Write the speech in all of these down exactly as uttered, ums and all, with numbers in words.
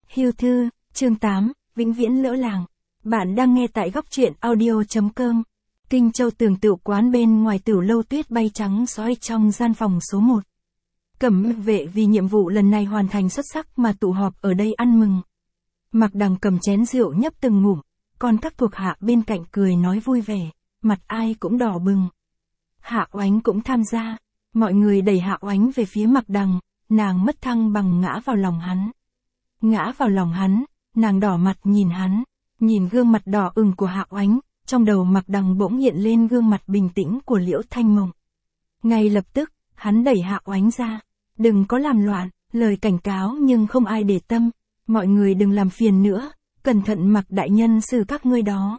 Hưu thư, chương tám, vĩnh viễn lỡ làng. Bạn đang nghe tại góc truyện audio.com. Kinh Châu Tường Tựu quán bên ngoài Tửu lâu tuyết bay trắng soi trong gian phòng số một. Cẩm vệ vì nhiệm vụ lần này hoàn thành xuất sắc mà tụ họp ở đây ăn mừng. Mạc Đằng cầm chén rượu nhấp từng ngụm, còn các thuộc hạ bên cạnh cười nói vui vẻ, mặt ai cũng đỏ bừng. Hạ Oánh cũng tham gia, mọi người đẩy Hạ Oánh về phía Mạc Đằng, nàng mất thăng bằng ngã vào lòng hắn. Ngã vào lòng hắn, nàng đỏ mặt nhìn hắn, nhìn gương mặt đỏ ửng của Hạ Oánh, trong đầu Mạc Đằng bỗng hiện lên gương mặt bình tĩnh của Liễu Thanh Mộng. Ngay lập tức, hắn đẩy Hạ Oánh ra, đừng có làm loạn, lời cảnh cáo nhưng không ai để tâm, mọi người đừng làm phiền nữa, cẩn thận Mạc đại nhân xử các ngươi đó.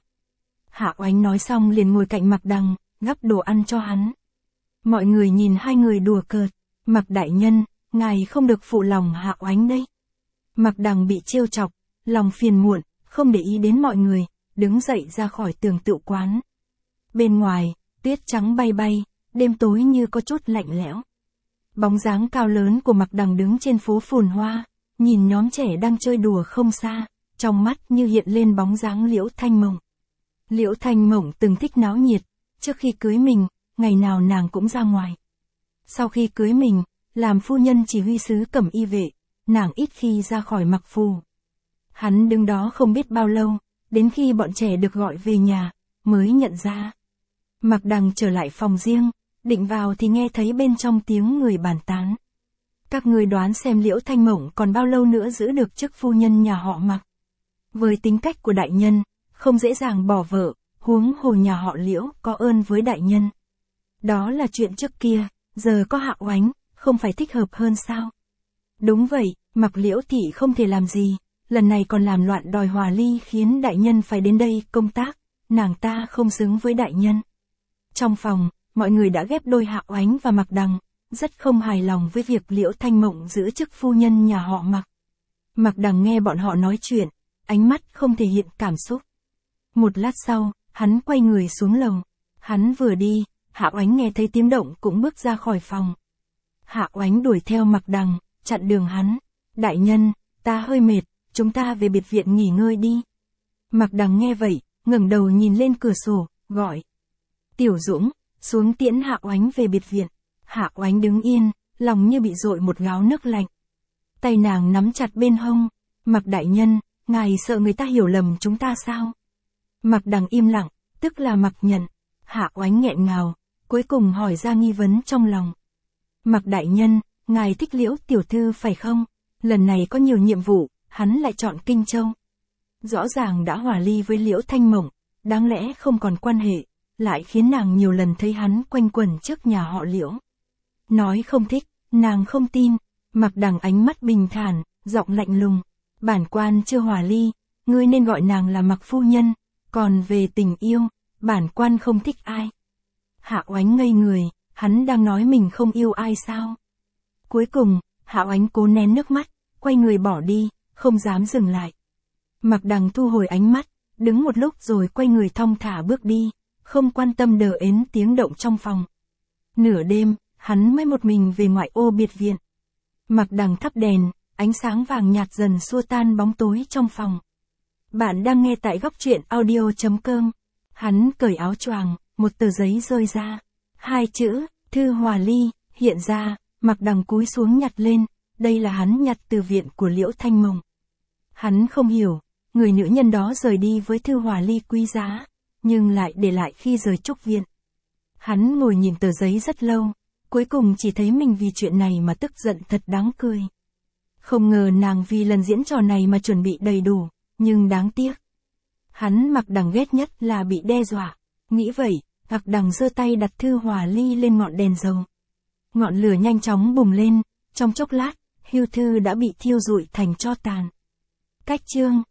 Hạ Oánh nói xong liền ngồi cạnh Mạc Đằng, gắp đồ ăn cho hắn. Mọi người nhìn hai người đùa cợt, Mạc đại nhân, ngài không được phụ lòng Hạ Oánh đây. Mạc Đằng bị trêu chọc, lòng phiền muộn, không để ý đến mọi người, đứng dậy ra khỏi Tường Tựu quán. Bên ngoài, tuyết trắng bay bay, đêm tối như có chút lạnh lẽo. Bóng dáng cao lớn của Mạc Đằng đứng trên phố phồn hoa, nhìn nhóm trẻ đang chơi đùa không xa, trong mắt như hiện lên bóng dáng Liễu Thanh Mộng. Liễu Thanh Mộng từng thích náo nhiệt, trước khi cưới mình, ngày nào nàng cũng ra ngoài. Sau khi cưới mình, làm phu nhân chỉ huy sứ Cẩm Y vệ, nàng ít khi ra khỏi Mạc phủ. Hắn đứng đó không biết bao lâu, đến khi bọn trẻ được gọi về nhà, mới nhận ra. Mạc Đằng trở lại phòng riêng, định vào thì nghe thấy bên trong tiếng người bàn tán. Các người đoán xem Liễu Thanh Mộng còn bao lâu nữa giữ được chức phu nhân nhà họ Mạc. Với tính cách của đại nhân, không dễ dàng bỏ vợ, huống hồ nhà họ Liễu có ơn với đại nhân. Đó là chuyện trước kia, giờ có Hạ Oánh, không phải thích hợp hơn sao? Đúng vậy, Mạc Liễu thị không thể làm gì, lần này còn làm loạn đòi hòa ly khiến đại nhân phải đến đây công tác, nàng ta không xứng với đại nhân. Trong phòng, mọi người đã ghép đôi Hạ Oánh và Mạc Đằng, rất không hài lòng với việc Liễu Thanh Mộng giữ chức phu nhân nhà họ Mạc. Mạc Đằng nghe bọn họ nói chuyện, ánh mắt không thể hiện cảm xúc. Một lát sau, hắn quay người xuống lầu. Hắn vừa đi, Hạ Oánh nghe thấy tiếng động cũng bước ra khỏi phòng. Hạ Oánh đuổi theo Mạc Đằng, chặn đường hắn. Đại nhân, ta hơi mệt, chúng ta về biệt viện nghỉ ngơi đi. Mạc Đằng nghe vậy, ngẩng đầu nhìn lên cửa sổ, gọi. Tiểu Dũng, xuống tiễn Hạ Oánh về biệt viện. Hạ Oánh đứng yên, lòng như bị dội một gáo nước lạnh. Tay nàng nắm chặt bên hông. Mạc đại nhân, ngài sợ người ta hiểu lầm chúng ta sao? Mạc Đằng im lặng, tức là Mạc Nhận. Hạ Oánh nghẹn ngào, cuối cùng hỏi ra nghi vấn trong lòng. Mạc đại nhân, ngài thích Liễu tiểu thư phải không? Lần này có nhiều nhiệm vụ, hắn lại chọn Kinh Châu. Rõ ràng đã hòa ly với Liễu Thanh Mộng, đáng lẽ không còn quan hệ, lại khiến nàng nhiều lần thấy hắn quanh quẩn trước nhà họ Liễu. Nói không thích, nàng không tin. Mạc Đằng ánh mắt bình thản, giọng lạnh lùng. Bản quan chưa hòa ly, ngươi nên gọi nàng là Mạc phu nhân, còn về tình yêu, bản quan không thích ai. Hạ Oánh ngây người, hắn đang nói mình không yêu ai sao? Cuối cùng, Hạ Oánh cố nén nước mắt, quay người bỏ đi, không dám dừng lại. Mạc Đằng thu hồi ánh mắt, đứng một lúc rồi quay người thong thả bước đi, không quan tâm đờ ến tiếng động trong phòng. Nửa đêm, hắn mới một mình về ngoại ô biệt viện. Mạc Đằng thắp đèn, ánh sáng vàng nhạt dần xua tan bóng tối trong phòng. Bạn đang nghe tại góc truyện audio.com. Hắn cởi áo choàng, một tờ giấy rơi ra. Hai chữ, thư hòa ly, hiện ra, Mạc Đằng cúi xuống nhặt lên, đây là hắn nhặt từ viện của Liễu Thanh Mộng. Hắn không hiểu, người nữ nhân đó rời đi với thư hòa ly quý giá, nhưng lại để lại khi rời trúc viện. Hắn ngồi nhìn tờ giấy rất lâu, cuối cùng chỉ thấy mình vì chuyện này mà tức giận thật đáng cười. Không ngờ nàng vì lần diễn trò này mà chuẩn bị đầy đủ, nhưng đáng tiếc. Hắn Mạc Đằng ghét nhất là bị đe dọa, nghĩ vậy, Mạc Đằng giơ tay đặt thư hòa ly lên ngọn đèn dầu. Ngọn lửa nhanh chóng bùng lên, trong chốc lát, hưu thư đã bị thiêu rụi thành tro tàn. Cách chương